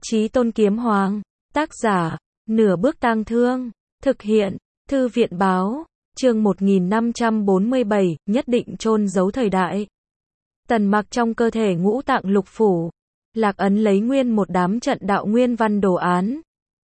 Chí Tôn Kiếm Hoàng. Tác giả, Nửa Bước Tang Thương. Thực hiện, Thư viện báo. Chương 1547, nhất định chôn giấu thời đại. Tần Mặc trong cơ thể ngũ tạng lục phủ, lạc ấn lấy nguyên một đám trận đạo nguyên văn đồ án.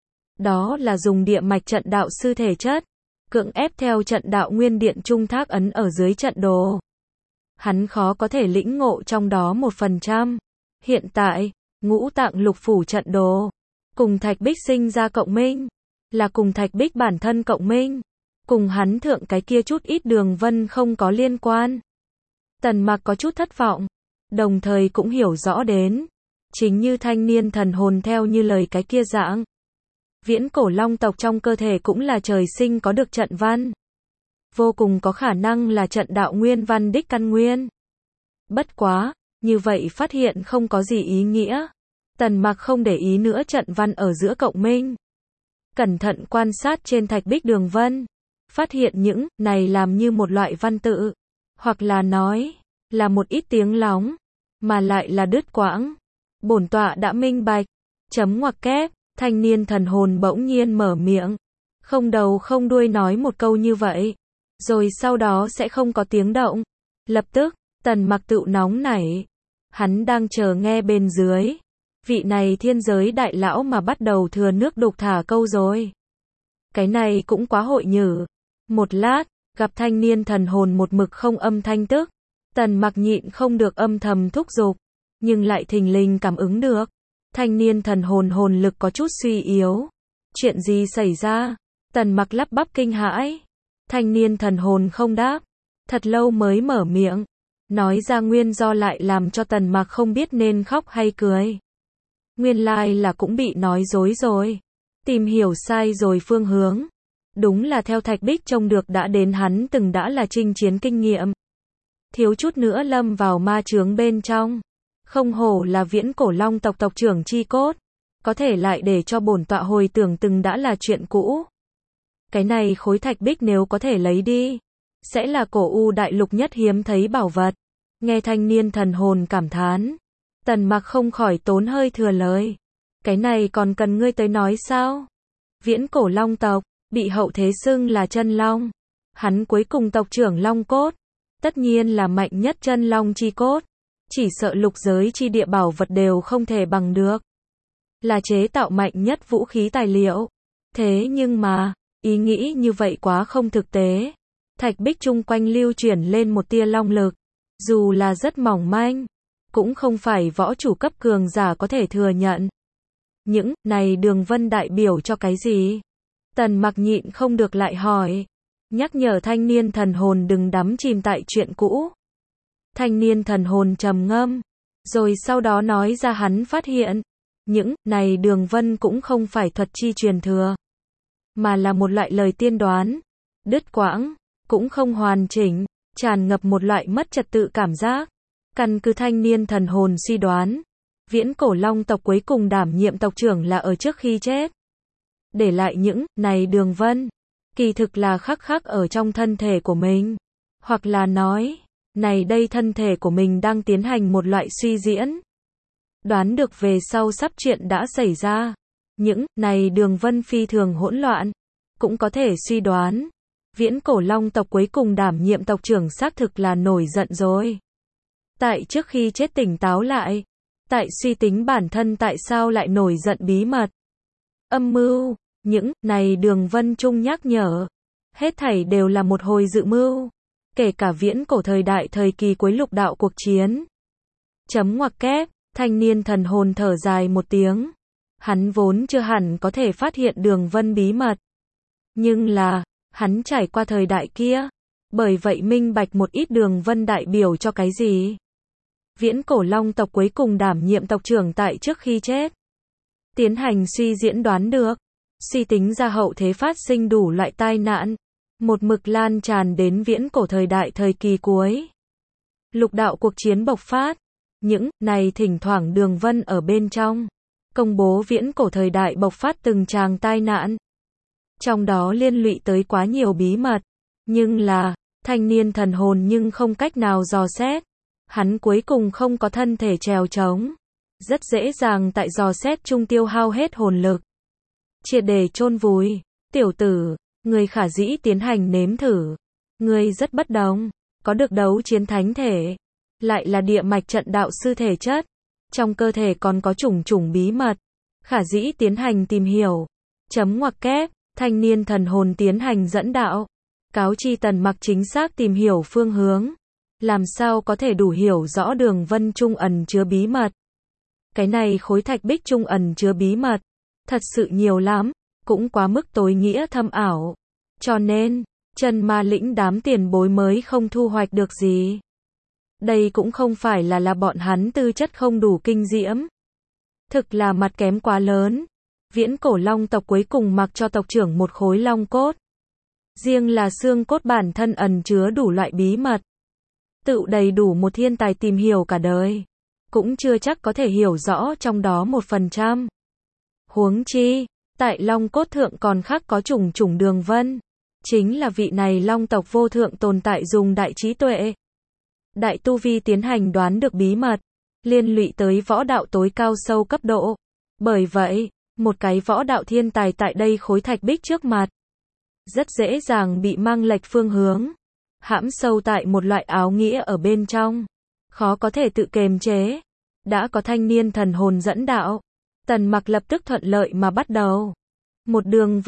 Đó là dùng địa mạch trận đạo sư thể chất, cưỡng ép theo trận đạo nguyên điện trung thác ấn ở dưới trận đồ. Hắn khó có thể lĩnh ngộ trong đó 1%. Hiện tại, ngũ tạng lục phủ trận đồ, cùng thạch bích sinh ra cộng minh, là cùng thạch bích bản thân cộng minh, cùng hắn thượng cái kia chút ít đường vân không có liên quan. Tần Mặc có chút thất vọng, đồng thời cũng hiểu rõ đến, chính như thanh niên thần hồn theo như lời cái kia dạng. Viễn cổ long tộc trong cơ thể cũng là trời sinh có được trận văn. Vô cùng có khả năng là trận đạo nguyên văn đích căn nguyên. Bất quá, như vậy phát hiện không có gì ý nghĩa. Tần Mặc không để ý nữa trận văn ở giữa cộng minh. Cẩn thận quan sát trên thạch bích đường vân. Phát hiện những này làm như một loại văn tự. Hoặc là nói, là một ít tiếng lóng. Mà lại là đứt quãng. Bổn tọa đã minh bạch. Chấm ngoặc kép. Thanh niên thần hồn bỗng nhiên mở miệng. Không đầu không đuôi nói một câu như vậy. Rồi sau đó sẽ không có tiếng động. Lập tức, Tần Mặc tựu nóng nảy. Hắn đang chờ nghe bên dưới. Vị này thiên giới đại lão mà bắt đầu thừa nước đục thả câu rồi. Cái này cũng quá hội nhử. Một lát, gặp thanh niên thần hồn một mực không âm thanh tức. Tần Mặc nhịn không được âm thầm thúc giục. Nhưng lại thình lình cảm ứng được. Thanh niên thần hồn hồn lực có chút suy yếu. Chuyện gì xảy ra? Tần Mặc lắp bắp kinh hãi. Thanh niên thần hồn không đáp. Thật lâu mới mở miệng. Nói ra nguyên do lại làm cho Tần Mặc không biết nên khóc hay cười. Nguyên lai là cũng bị nói dối rồi. Tìm hiểu sai rồi phương hướng. Đúng là theo thạch bích trông được đã đến hắn từng đã là chinh chiến kinh nghiệm. Thiếu chút nữa lâm vào ma chướng bên trong. Không hổ là viễn cổ long tộc tộc trưởng chi cốt. Có thể lại để cho bổn tọa hồi tưởng từng đã là chuyện cũ. Cái này khối thạch bích nếu có thể lấy đi, sẽ là cổ u đại lục nhất hiếm thấy bảo vật. Nghe thanh niên thần hồn cảm thán. Tần Mặc không khỏi tốn hơi thừa lời. Cái này còn cần ngươi tới nói sao? Viễn cổ long tộc, bị hậu thế xưng là chân long. Hắn cuối cùng tộc trưởng long cốt. Tất nhiên là mạnh nhất chân long chi cốt. Chỉ sợ lục giới chi địa bảo vật đều không thể bằng được. Là chế tạo mạnh nhất vũ khí tài liệu. Thế nhưng mà, ý nghĩ như vậy quá không thực tế. Thạch bích chung quanh lưu chuyển lên một tia long lực. Dù là rất mỏng manh, cũng không phải võ chủ cấp cường giả có thể thừa nhận. Những này đường vân đại biểu cho cái gì? Tần Mặc nhịn không được lại hỏi. Nhắc nhở thanh niên thần hồn đừng đắm chìm tại chuyện cũ. Thanh niên thần hồn trầm ngâm. Rồi sau đó nói ra hắn phát hiện. Những này đường vân cũng không phải thuật chi truyền thừa. Mà là một loại lời tiên đoán. Đứt quãng, cũng không hoàn chỉnh. Tràn ngập một loại mất trật tự cảm giác. Căn cứ thanh niên thần hồn suy đoán. Viễn cổ long tộc cuối cùng đảm nhiệm tộc trưởng là ở trước khi chết. Để lại những này đường vân. Kỳ thực là khắc khắc ở trong thân thể của mình. Hoặc là nói, này đây thân thể của mình đang tiến hành một loại suy diễn. Đoán được về sau sắp chuyện đã xảy ra. Những này đường vân phi thường hỗn loạn. Cũng có thể suy đoán. Viễn cổ long tộc cuối cùng đảm nhiệm tộc trưởng xác thực là nổi giận rồi. Tại trước khi chết tỉnh táo lại. Tại suy tính bản thân tại sao lại nổi giận bí mật. Âm mưu, những này đường vân chung nhắc nhở. Hết thảy đều là một hồi dự mưu. Kể cả viễn cổ thời đại thời kỳ cuối lục đạo cuộc chiến. Chấm ngoặc kép, thanh niên thần hồn thở dài một tiếng. Hắn vốn chưa hẳn có thể phát hiện đường vân bí mật. Nhưng là, hắn trải qua thời đại kia. Bởi vậy minh bạch một ít đường vân đại biểu cho cái gì. Viễn cổ long tộc cuối cùng đảm nhiệm tộc trưởng tại trước khi chết. Tiến hành suy diễn đoán được. Suy tính ra hậu thế phát sinh đủ loại tai nạn. Một mực lan tràn đến viễn cổ thời đại thời kỳ cuối. Lục đạo cuộc chiến bộc phát. Những này thỉnh thoảng đường vân ở bên trong. Công bố viễn cổ thời đại bộc phát từng tràng tai nạn. Trong đó liên lụy tới quá nhiều bí mật. Nhưng là, thanh niên thần hồn nhưng không cách nào dò xét. Hắn cuối cùng không có thân thể trèo trống. rất dễ dàng tại dò xét chung tiêu hao hết hồn lực. Triệt để chôn vùi. Tiểu tử, người khả dĩ tiến hành nếm thử. Người rất bất đồng, có được đấu chiến thánh thể, lại là địa mạch trận đạo sư thể chất. Trong cơ thể còn có chủng chủng bí mật, khả dĩ tiến hành tìm hiểu. Chấm ngoặc kép, thanh niên thần hồn tiến hành dẫn đạo. Cáo chi Tần Mặc chính xác tìm hiểu phương hướng. Làm sao có thể đủ hiểu rõ đường vân trung ẩn chứa bí mật. Cái này khối thạch bích trung ẩn chứa bí mật, thật sự nhiều lắm, cũng quá mức tối nghĩa thâm ảo. Cho nên, Trần Ma Lĩnh đám tiền bối mới không thu hoạch được gì. Đây cũng không phải là bọn hắn tư chất không đủ kinh diễm. Thực là mặt kém quá lớn. Viễn cổ long tộc cuối cùng mặc cho tộc trưởng một khối long cốt. Riêng là xương cốt bản thân ẩn chứa đủ loại bí mật. Tự đầy đủ một thiên tài tìm hiểu cả đời. Cũng chưa chắc có thể hiểu rõ trong đó 1%. Huống chi, tại long cốt thượng còn khác có chủng chủng đường vân. Chính là vị này long tộc vô thượng tồn tại dùng đại trí tuệ, đại tu vi tiến hành đoán được bí mật, liên lụy tới võ đạo tối cao sâu cấp độ. Bởi vậy, một cái võ đạo thiên tài tại đây khối thạch bích trước mặt, rất dễ dàng bị mang lệch phương hướng, hãm sâu tại một loại áo nghĩa ở bên trong, khó có thể tự kiềm chế. Đã có thanh niên thần hồn dẫn đạo, Tần Mặc lập tức thuận lợi mà bắt đầu. Một đường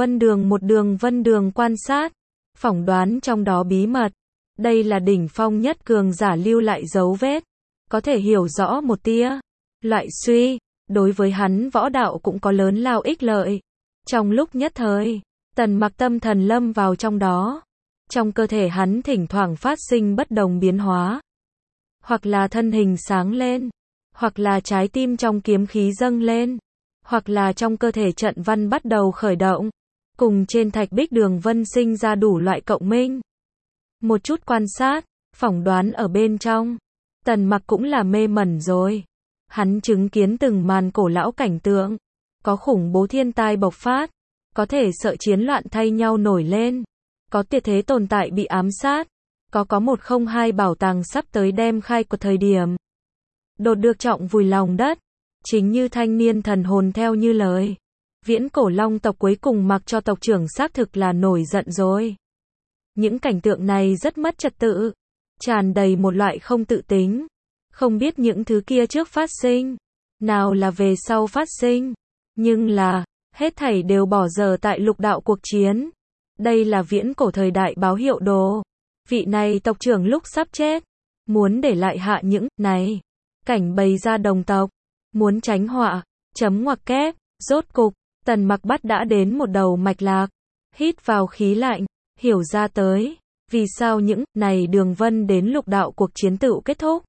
vân đường quan sát, phỏng đoán trong đó bí mật. Đây là đỉnh phong nhất cường giả lưu lại dấu vết, có thể hiểu rõ một tia. Loại suy, đối với hắn võ đạo cũng có lớn lao ích lợi. Trong lúc nhất thời, Tần Mặc tâm thần lâm vào trong đó. Trong cơ thể hắn thỉnh thoảng phát sinh bất đồng biến hóa. Hoặc là thân hình sáng lên, hoặc là trái tim trong kiếm khí dâng lên, hoặc là trong cơ thể trận văn bắt đầu khởi động, cùng trên thạch bích đường vân sinh ra đủ loại cộng minh. Một chút quan sát, phỏng đoán ở bên trong, Tần Mặc cũng là mê mẩn rồi. Hắn chứng kiến từng màn cổ lão cảnh tượng, có khủng bố thiên tai bộc phát, có thể sợ chiến loạn thay nhau nổi lên, có tuyệt thế tồn tại bị ám sát, có 102 bảo tàng sắp tới đem khai của thời điểm. Đột được trọng vùi lòng đất, chính như thanh niên thần hồn theo như lời. Viễn cổ long tộc cuối cùng mặc cho tộc trưởng xác thực là nổi giận rồi. Những cảnh tượng này rất mất trật tự, tràn đầy một loại không tự tính. Không biết những thứ kia trước phát sinh, nào là về sau phát sinh, nhưng là, hết thảy đều bỏ dở tại lục đạo cuộc chiến. Đây là viễn cổ thời đại báo hiệu đồ. Vị này tộc trưởng lúc sắp chết, muốn để lại hạ những này cảnh bày ra đồng tộc, muốn tránh họa. Chấm ngoặc kép, rốt cục, Tần Mặc bắt đã đến một đầu mạch lạc, hít vào khí lạnh, hiểu ra tới, vì sao những này đường vân đến lục đạo cuộc chiến tựu kết thúc.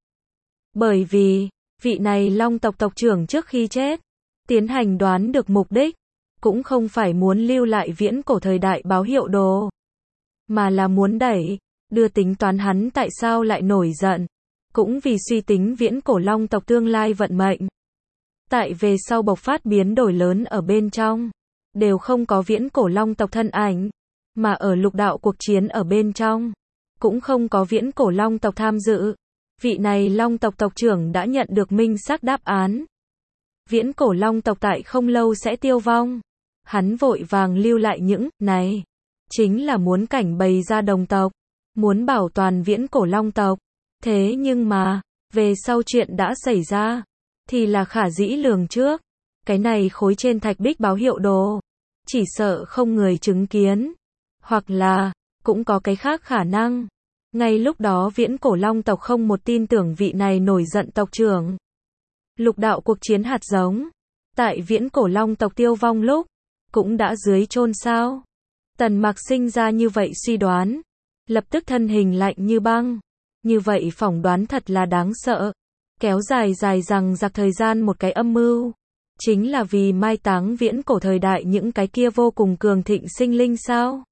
Bởi vì, vị này long tộc tộc trưởng trước khi chết, tiến hành đoán được mục đích, cũng không phải muốn lưu lại viễn cổ thời đại báo hiệu đồ, mà là muốn đưa tính toán hắn tại sao lại nổi giận, cũng vì suy tính viễn cổ long tộc tương lai vận mệnh. Tại về sau bộc phát biến đổi lớn ở bên trong, đều không có viễn cổ long tộc thân ảnh, mà ở lục đạo cuộc chiến ở bên trong, cũng không có viễn cổ long tộc tham dự. Vị này long tộc tộc trưởng đã nhận được minh xác đáp án. Viễn cổ long tộc tại không lâu sẽ tiêu vong. Hắn vội vàng lưu lại những này, chính là muốn cảnh bày ra đồng tộc, muốn bảo toàn viễn cổ long tộc. Thế nhưng mà, về sau chuyện đã xảy ra, thì là khả dĩ lường trước. Cái này khối trên thạch bích báo hiệu đồ, chỉ sợ không người chứng kiến, hoặc là, cũng có cái khác khả năng. Ngay lúc đó viễn cổ long tộc không một tin tưởng vị này nổi giận tộc trưởng. Lục đạo cuộc chiến hạt giống, tại viễn cổ long tộc tiêu vong lúc, cũng đã dưới chôn sao. Tần Mặc sinh ra như vậy suy đoán, lập tức thân hình lạnh như băng. Như vậy phỏng đoán thật là đáng sợ. Kéo dài rằng giặc thời gian một cái âm mưu, chính là vì mai táng viễn cổ thời đại những cái kia vô cùng cường thịnh sinh linh sao.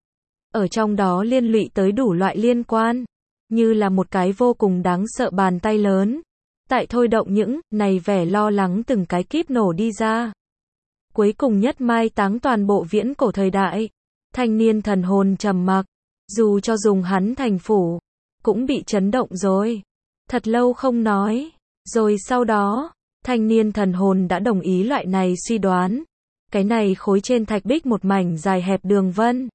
Ở trong đó liên lụy tới đủ loại liên quan, như là một cái vô cùng đáng sợ bàn tay lớn, tại thôi động những này vẻ lo lắng từng cái kíp nổ đi ra. Cuối cùng nhất mai táng toàn bộ viễn cổ thời đại. Thanh niên thần hồn trầm mặc, dù cho dùng hắn thành phủ, cũng bị chấn động rồi. Thật lâu không nói, rồi sau đó, Thanh niên thần hồn đã đồng ý loại này suy đoán. Cái này khối trên thạch bích một mảnh dài hẹp đường vân.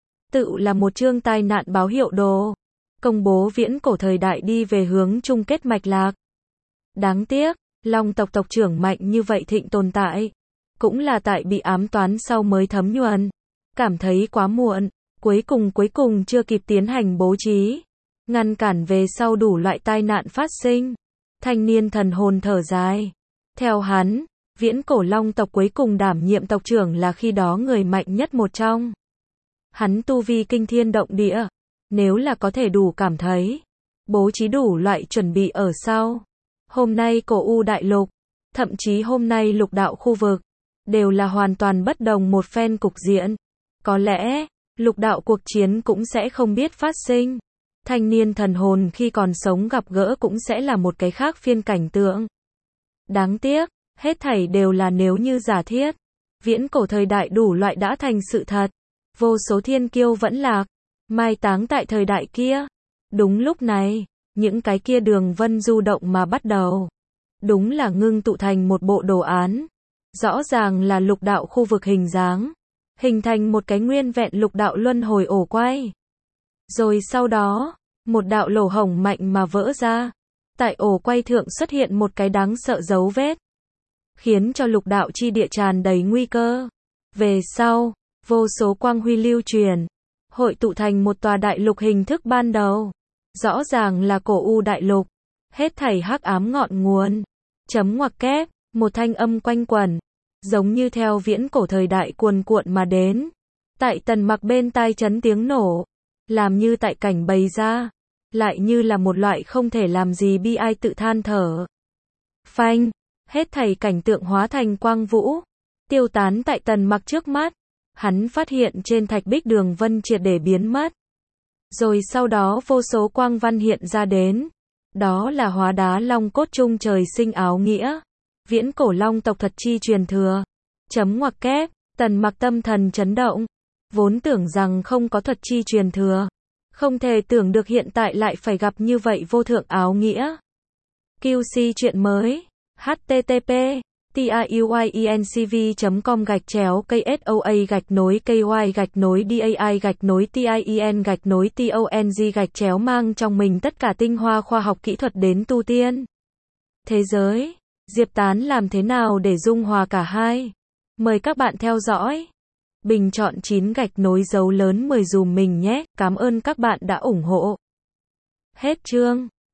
Tự là một chương tai nạn báo hiệu đồ. Công bố viễn cổ thời đại đi về hướng chung kết mạch lạc. Đáng tiếc, Long tộc tộc trưởng mạnh như vậy thịnh tồn tại. Cũng là tại bị ám toán sau mới thấm nhuần. Cảm thấy quá muộn. Cuối cùng chưa kịp tiến hành bố trí. Ngăn cản về sau đủ loại tai nạn phát sinh. Thanh niên thần hồn thở dài. Theo hắn, viễn cổ Long tộc cuối cùng đảm nhiệm tộc trưởng là khi đó người mạnh nhất một trong. Hắn tu vi kinh thiên động địa. Nếu là có thể đủ cảm thấy. Bố trí đủ loại chuẩn bị ở sau. Hôm nay cổ U đại lục. Thậm chí hôm nay lục đạo khu vực. Đều là hoàn toàn bất đồng một phen cục diện. Có lẽ, lục đạo cuộc chiến cũng sẽ không biết phát sinh. Thanh niên thần hồn khi còn sống gặp gỡ cũng sẽ là một cái khác phiên cảnh tượng. Đáng tiếc, hết thảy đều là nếu như giả thiết. Viễn cổ thời đại đủ loại đã thành sự thật. Vô số thiên kiêu vẫn lạc, mai táng tại thời đại kia. Đúng lúc này, những cái kia đường vân du động mà bắt đầu. Đúng là ngưng tụ thành một bộ đồ án. Rõ ràng là lục đạo khu vực hình dáng. Hình thành một cái nguyên vẹn lục đạo luân hồi ổ quay. Rồi sau đó, một đạo lỗ hổng mạnh mà vỡ ra. Tại ổ quay thượng xuất hiện một cái đáng sợ dấu vết. Khiến cho lục đạo chi địa tràn đầy nguy cơ. Về sau, vô số quang huy lưu truyền. Hội tụ thành một tòa đại lục hình thức ban đầu. Rõ ràng là cổ U đại lục. Hết thảy hắc ám ngọn nguồn. Chấm ngoặc kép, một thanh âm quanh quẩn. Giống như theo viễn cổ thời đại cuồn cuộn mà đến. Tại Tần Mặc bên tai chấn tiếng nổ. Làm như tại cảnh bày ra. Lại như là một loại không thể làm gì bi ai tự than thở. Phanh, hết thảy cảnh tượng hóa thành quang vũ. Tiêu tán tại Tần Mặc trước mắt. Hắn phát hiện trên thạch bích đường vân triệt để biến mất. Rồi sau đó vô số quang văn hiện ra đến. Đó là hóa đá long cốt trung trời sinh áo nghĩa. Viễn cổ Long tộc thật chi truyền thừa. Chấm ngoặc kép, Tần Mặc tâm thần chấn động. Vốn tưởng rằng không có thuật chi truyền thừa. Không thể tưởng được hiện tại lại phải gặp như vậy vô thượng áo nghĩa. QC chuyện mới. http tiuyencv.com/KSOA-KY-DAI-TIEN-TONG mang trong mình tất cả tinh hoa khoa học kỹ thuật đến tu tiên. Thế giới, Diệp Tán làm thế nào để dung hòa cả hai? Mời các bạn theo dõi. Bình chọn 9 gạch nối dấu lớn 10 dùm mình nhé. Cảm ơn các bạn đã ủng hộ. Hết chương.